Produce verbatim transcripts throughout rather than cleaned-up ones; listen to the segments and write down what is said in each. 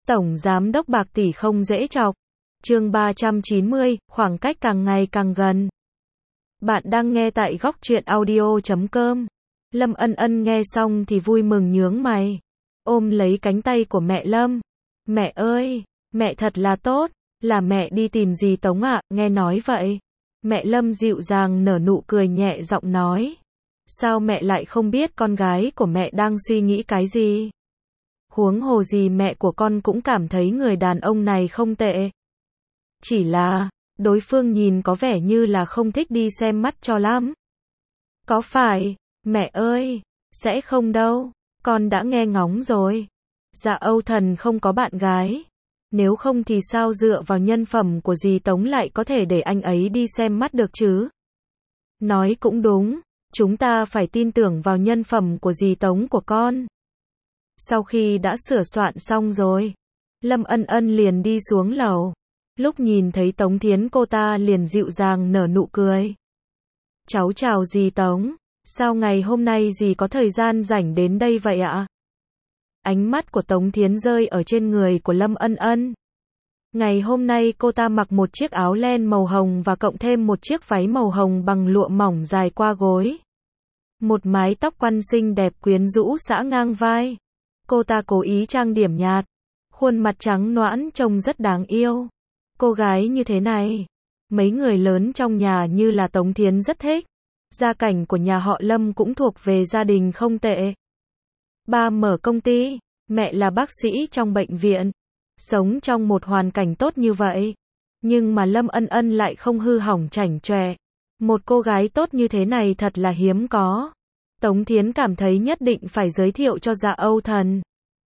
Tổng Giám đốc Bạc Tỷ không dễ chọc. Chương ba trăm chín mươi, khoảng cách càng ngày càng gần. Bạn đang nghe tại góc truyện audio chấm com. Lâm Ân Ân nghe xong thì vui mừng nhướng mày, ôm lấy cánh tay của mẹ Lâm. Mẹ ơi, mẹ thật là tốt, là mẹ đi tìm dì Tống ạ, nghe nói vậy. Mẹ Lâm dịu dàng nở nụ cười nhẹ giọng nói. Sao mẹ lại không biết con gái của mẹ đang suy nghĩ cái gì? Huống hồ gì mẹ của con cũng cảm thấy người đàn ông này không tệ. Chỉ là, đối phương nhìn có vẻ như là không thích đi xem mắt cho lắm. Có phải, mẹ ơi, sẽ không đâu, con đã nghe ngóng rồi. Dạ Âu Thần không có bạn gái. Nếu không thì sao dựa vào nhân phẩm của dì Tống lại có thể để anh ấy đi xem mắt được chứ? Nói cũng đúng, chúng ta phải tin tưởng vào nhân phẩm của dì Tống của con. Sau khi đã sửa soạn xong rồi, Lâm Ân Ân liền đi xuống lầu. Lúc nhìn thấy Tống Thiến cô ta liền dịu dàng nở nụ cười. Cháu chào dì Tống, sao ngày hôm nay dì có thời gian rảnh đến đây vậy ạ? Ánh mắt của Tống Thiến rơi ở trên người của Lâm Ân Ân. Ngày hôm nay cô ta mặc một chiếc áo len màu hồng và cộng thêm một chiếc váy màu hồng bằng lụa mỏng dài qua gối. Một mái tóc quăn xinh đẹp quyến rũ xõa ngang vai. Cô ta cố ý trang điểm nhạt, khuôn mặt trắng nõn trông rất đáng yêu. Cô gái như thế này, mấy người lớn trong nhà như là Tống Thiến rất thích. Gia cảnh của nhà họ Lâm cũng thuộc về gia đình không tệ. Ba mở công ty, mẹ là bác sĩ trong bệnh viện, sống trong một hoàn cảnh tốt như vậy. Nhưng mà Lâm Ân Ân lại không hư hỏng chảnh chọe. Một cô gái tốt như thế này thật là hiếm có. Tống Thiến cảm thấy nhất định phải giới thiệu cho Dạ Âu Thần.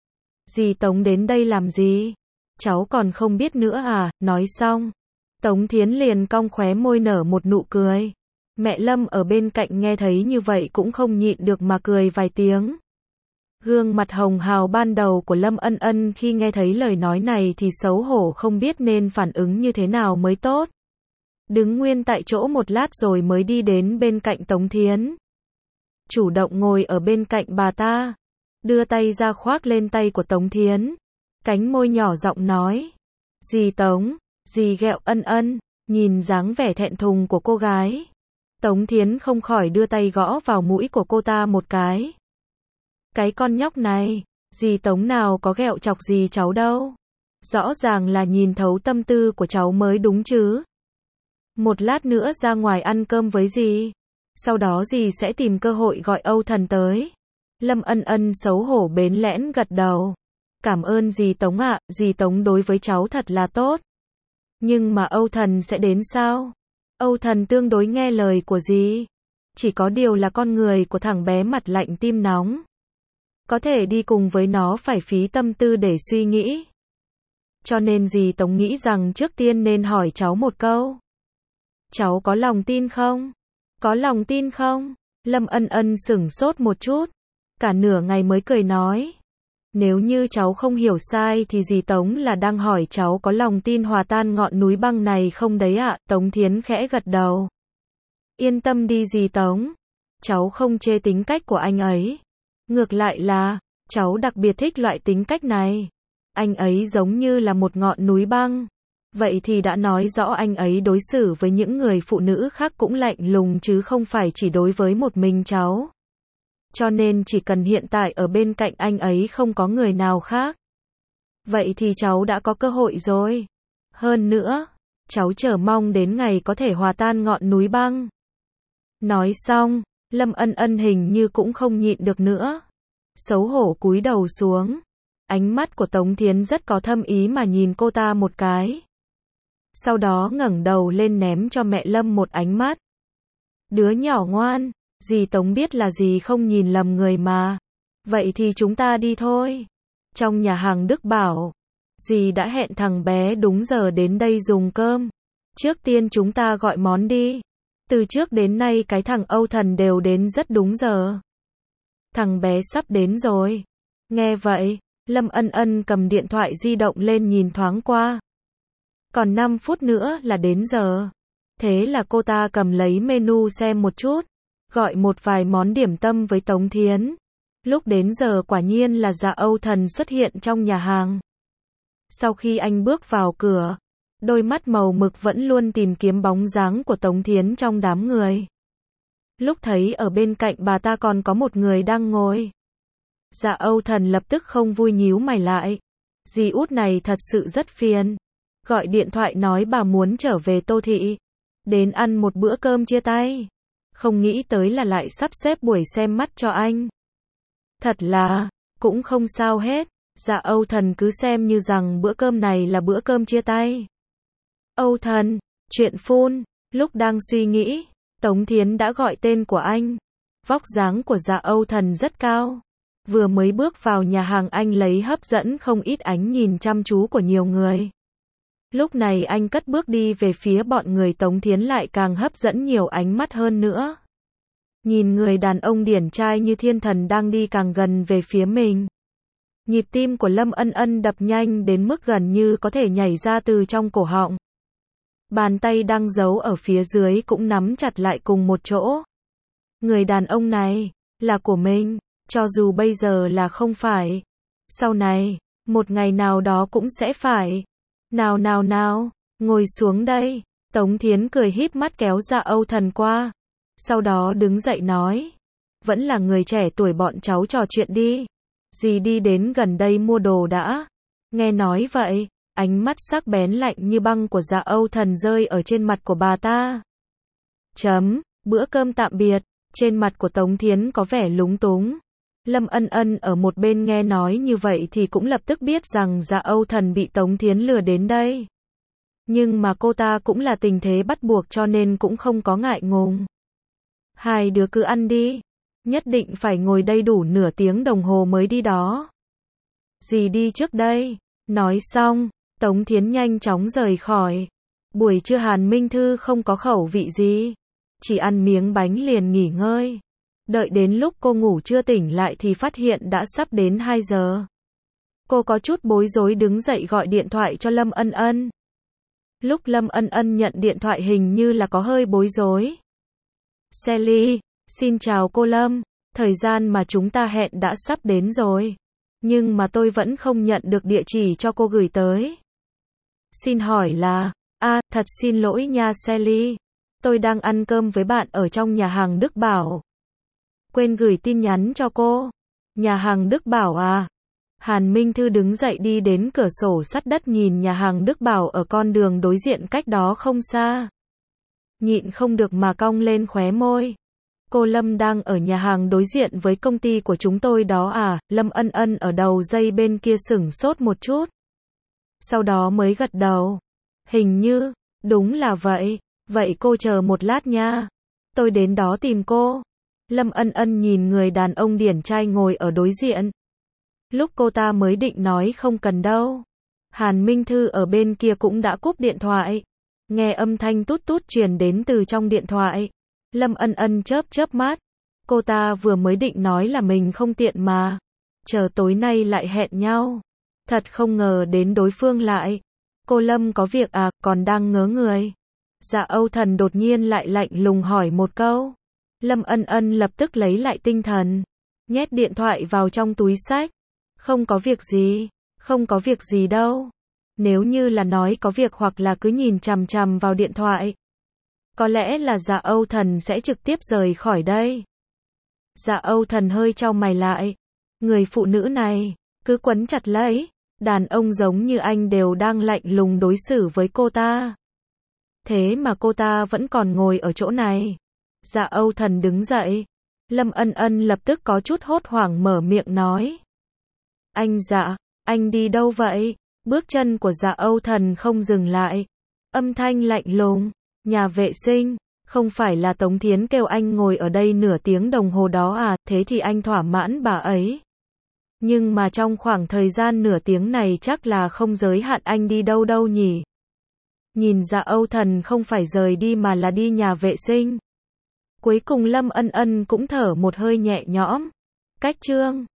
Dì Tống đến đây làm gì? Cháu còn không biết nữa à? Nói xong, Tống Thiến liền cong khóe môi nở một nụ cười. Mẹ Lâm ở bên cạnh nghe thấy như vậy cũng không nhịn được mà cười vài tiếng. Gương mặt hồng hào ban đầu của Lâm Ân Ân khi nghe thấy lời nói này thì xấu hổ không biết nên phản ứng như thế nào mới tốt. Đứng nguyên tại chỗ một lát rồi mới đi đến bên cạnh Tống Thiến. Chủ động ngồi ở bên cạnh bà ta, đưa tay ra khoác lên tay của Tống Thiến. Cánh môi nhỏ giọng nói. Dì Tống, dì ghẹo Ân Ân, nhìn dáng vẻ thẹn thùng của cô gái. Tống Thiến không khỏi đưa tay gõ vào mũi của cô ta một cái. Cái con nhóc này, dì Tống nào có ghẹo chọc gì cháu đâu. Rõ ràng là nhìn thấu tâm tư của cháu mới đúng chứ. Một lát nữa ra ngoài ăn cơm với dì. Sau đó dì sẽ tìm cơ hội gọi Âu Thần tới. Lâm Ân Ân xấu hổ bến lẽn gật đầu. Cảm ơn dì Tống ạ, dì Tống đối với cháu thật là tốt. Nhưng mà Âu Thần sẽ đến sao? Âu Thần tương đối nghe lời của dì. Chỉ có điều là con người của thằng bé mặt lạnh tim nóng. Có thể đi cùng với nó phải phí tâm tư để suy nghĩ. Cho nên dì Tống nghĩ rằng trước tiên nên hỏi cháu một câu. Cháu có lòng tin không? Có lòng tin không? Lâm Ân Ân sửng sốt một chút. Cả nửa ngày mới cười nói. Nếu như cháu không hiểu sai thì dì Tống là đang hỏi cháu có lòng tin hòa tan ngọn núi băng này không đấy ạ? Tống Thiến khẽ gật đầu. Yên tâm đi dì Tống. Cháu không chê tính cách của anh ấy. Ngược lại là, cháu đặc biệt thích loại tính cách này. Anh ấy giống như là một ngọn núi băng. Vậy thì đã nói rõ anh ấy đối xử với những người phụ nữ khác cũng lạnh lùng chứ không phải chỉ đối với một mình cháu. Cho nên chỉ cần hiện tại ở bên cạnh anh ấy không có người nào khác. Vậy thì cháu đã có cơ hội rồi. Hơn nữa, cháu chờ mong đến ngày có thể hòa tan ngọn núi băng. Nói xong, Lâm Ân Ân hình như cũng không nhịn được nữa. Xấu hổ cúi đầu xuống. Ánh mắt của Tống Thiến rất có thâm ý mà nhìn cô ta một cái. Sau đó ngẩng đầu lên ném cho mẹ Lâm một ánh mắt. Đứa nhỏ ngoan, dì Tống biết là dì không nhìn lầm người mà. Vậy thì chúng ta đi thôi. Trong nhà hàng Đức Bảo, dì đã hẹn thằng bé đúng giờ đến đây dùng cơm. Trước tiên chúng ta gọi món đi. Từ trước đến nay cái thằng Âu Thần đều đến rất đúng giờ. Thằng bé sắp đến rồi. Nghe vậy, Lâm Ân Ân cầm điện thoại di động lên nhìn thoáng qua. Còn năm phút nữa là đến giờ. Thế là cô ta cầm lấy menu xem một chút. Gọi một vài món điểm tâm với Tống Thiến. Lúc đến giờ quả nhiên là Dạ Âu Thần xuất hiện trong nhà hàng. Sau khi anh bước vào cửa, đôi mắt màu mực vẫn luôn tìm kiếm bóng dáng của Tống Thiến trong đám người. Lúc thấy ở bên cạnh bà ta còn có một người đang ngồi, Dạ Âu Thần lập tức không vui nhíu mày lại. Dì út này thật sự rất phiền. Gọi điện thoại nói bà muốn trở về Tô Thị, đến ăn một bữa cơm chia tay. Không nghĩ tới là lại sắp xếp buổi xem mắt cho anh. Thật là, cũng không sao hết. Dạ Âu Thần cứ xem như rằng bữa cơm này là bữa cơm chia tay. Âu Thần, chuyện phun. Lúc đang suy nghĩ, Tống Thiến đã gọi tên của anh. Vóc dáng của Dạ Âu Thần rất cao. Vừa mới bước vào nhà hàng anh lấy hấp dẫn không ít ánh nhìn chăm chú của nhiều người. Lúc này anh cất bước đi về phía bọn người, Tống Thiến lại càng hấp dẫn nhiều ánh mắt hơn nữa. Nhìn người đàn ông điển trai như thiên thần đang đi càng gần về phía mình. Nhịp tim của Lâm Ân Ân đập nhanh đến mức gần như có thể nhảy ra từ trong cổ họng. Bàn tay đang giấu ở phía dưới cũng nắm chặt lại cùng một chỗ. Người đàn ông này là của mình, cho dù bây giờ là không phải, sau này, một ngày nào đó cũng sẽ phải. Nào nào nào, ngồi xuống đây. Tống Thiến cười híp mắt kéo Dạ Âu Thần qua. Sau đó đứng dậy nói. Vẫn là người trẻ tuổi, bọn cháu trò chuyện đi. Dì đi đến gần đây mua đồ đã. Nghe nói vậy, ánh mắt sắc bén lạnh như băng của Dạ Âu Thần rơi ở trên mặt của bà ta. Chấm, bữa cơm tạm biệt. Trên mặt của Tống Thiến có vẻ lúng túng. Lâm Ân Ân ở một bên nghe nói như vậy thì cũng lập tức biết rằng Dạ Âu Thần bị Tống Thiến lừa đến đây. Nhưng mà cô ta cũng là tình thế bắt buộc cho nên cũng không có ngại ngùng. Hai đứa cứ ăn đi. Nhất định phải ngồi đây đủ nửa tiếng đồng hồ mới đi đó. Dì đi trước đây. Nói xong, Tống Thiến nhanh chóng rời khỏi. Buổi trưa Hàn Minh Thư không có khẩu vị gì. Chỉ ăn miếng bánh liền nghỉ ngơi. Đợi đến lúc cô ngủ chưa tỉnh lại thì phát hiện đã sắp đến hai giờ. Cô có chút bối rối đứng dậy gọi điện thoại cho Lâm Ân Ân. Lúc Lâm Ân Ân nhận điện thoại hình như là có hơi bối rối. Sally, xin chào cô Lâm, thời gian mà chúng ta hẹn đã sắp đến rồi. Nhưng mà tôi vẫn không nhận được địa chỉ cho cô gửi tới. Xin hỏi là, à, thật xin lỗi nha Sally. Tôi đang ăn cơm với bạn ở trong nhà hàng Đức Bảo. Quên gửi tin nhắn cho cô. Nhà hàng Đức Bảo à? Hàn Minh Thư đứng dậy đi đến cửa sổ sắt đất nhìn nhà hàng Đức Bảo ở con đường đối diện cách đó không xa. Nhịn không được mà cong lên khóe môi. Cô Lâm đang ở nhà hàng đối diện với công ty của chúng tôi đó à? Lâm Ân Ân ở đầu dây bên kia sửng sốt một chút. Sau đó mới gật đầu. Hình như, đúng là vậy. Vậy cô chờ một lát nha. Tôi đến đó tìm cô. Lâm Ân Ân nhìn người đàn ông điển trai ngồi ở đối diện. Lúc cô ta mới định nói không cần đâu. Hàn Minh Thư ở bên kia cũng đã cúp điện thoại. Nghe âm thanh tút tút truyền đến từ trong điện thoại. Lâm Ân Ân chớp chớp mắt. Cô ta vừa mới định nói là mình không tiện mà. Chờ tối nay lại hẹn nhau. Thật không ngờ đến đối phương lại. Cô Lâm có việc à, còn đang ngớ người. Dạ Âu Thần đột nhiên lại lạnh lùng hỏi một câu. Lâm Ân Ân lập tức lấy lại tinh thần. Nhét điện thoại vào trong túi xách. Không có việc gì. Không có việc gì đâu. Nếu như là nói có việc hoặc là cứ nhìn chằm chằm vào điện thoại. Có lẽ là Dạ Âu Thần sẽ trực tiếp rời khỏi đây. Dạ Âu Thần hơi chau mày lại. Người phụ nữ này, cứ quấn chặt lấy. Đàn ông giống như anh đều đang lạnh lùng đối xử với cô ta. Thế mà cô ta vẫn còn ngồi ở chỗ này. Dạ Âu Thần đứng dậy. Lâm Ân Ân lập tức có chút hốt hoảng mở miệng nói. Anh Dạ, anh đi đâu vậy? Bước chân của Dạ Âu Thần không dừng lại. Âm thanh lạnh lùng. Nhà vệ sinh. Không phải là Tống Thiến kêu anh ngồi ở đây nửa tiếng đồng hồ đó à? Thế thì anh thỏa mãn bà ấy. Nhưng mà trong khoảng thời gian nửa tiếng này chắc là không giới hạn anh đi đâu đâu nhỉ? Nhìn Dạ Âu Thần không phải rời đi mà là đi nhà vệ sinh. Cuối cùng Lâm Ân Ân cũng thở một hơi nhẹ nhõm. Cách chương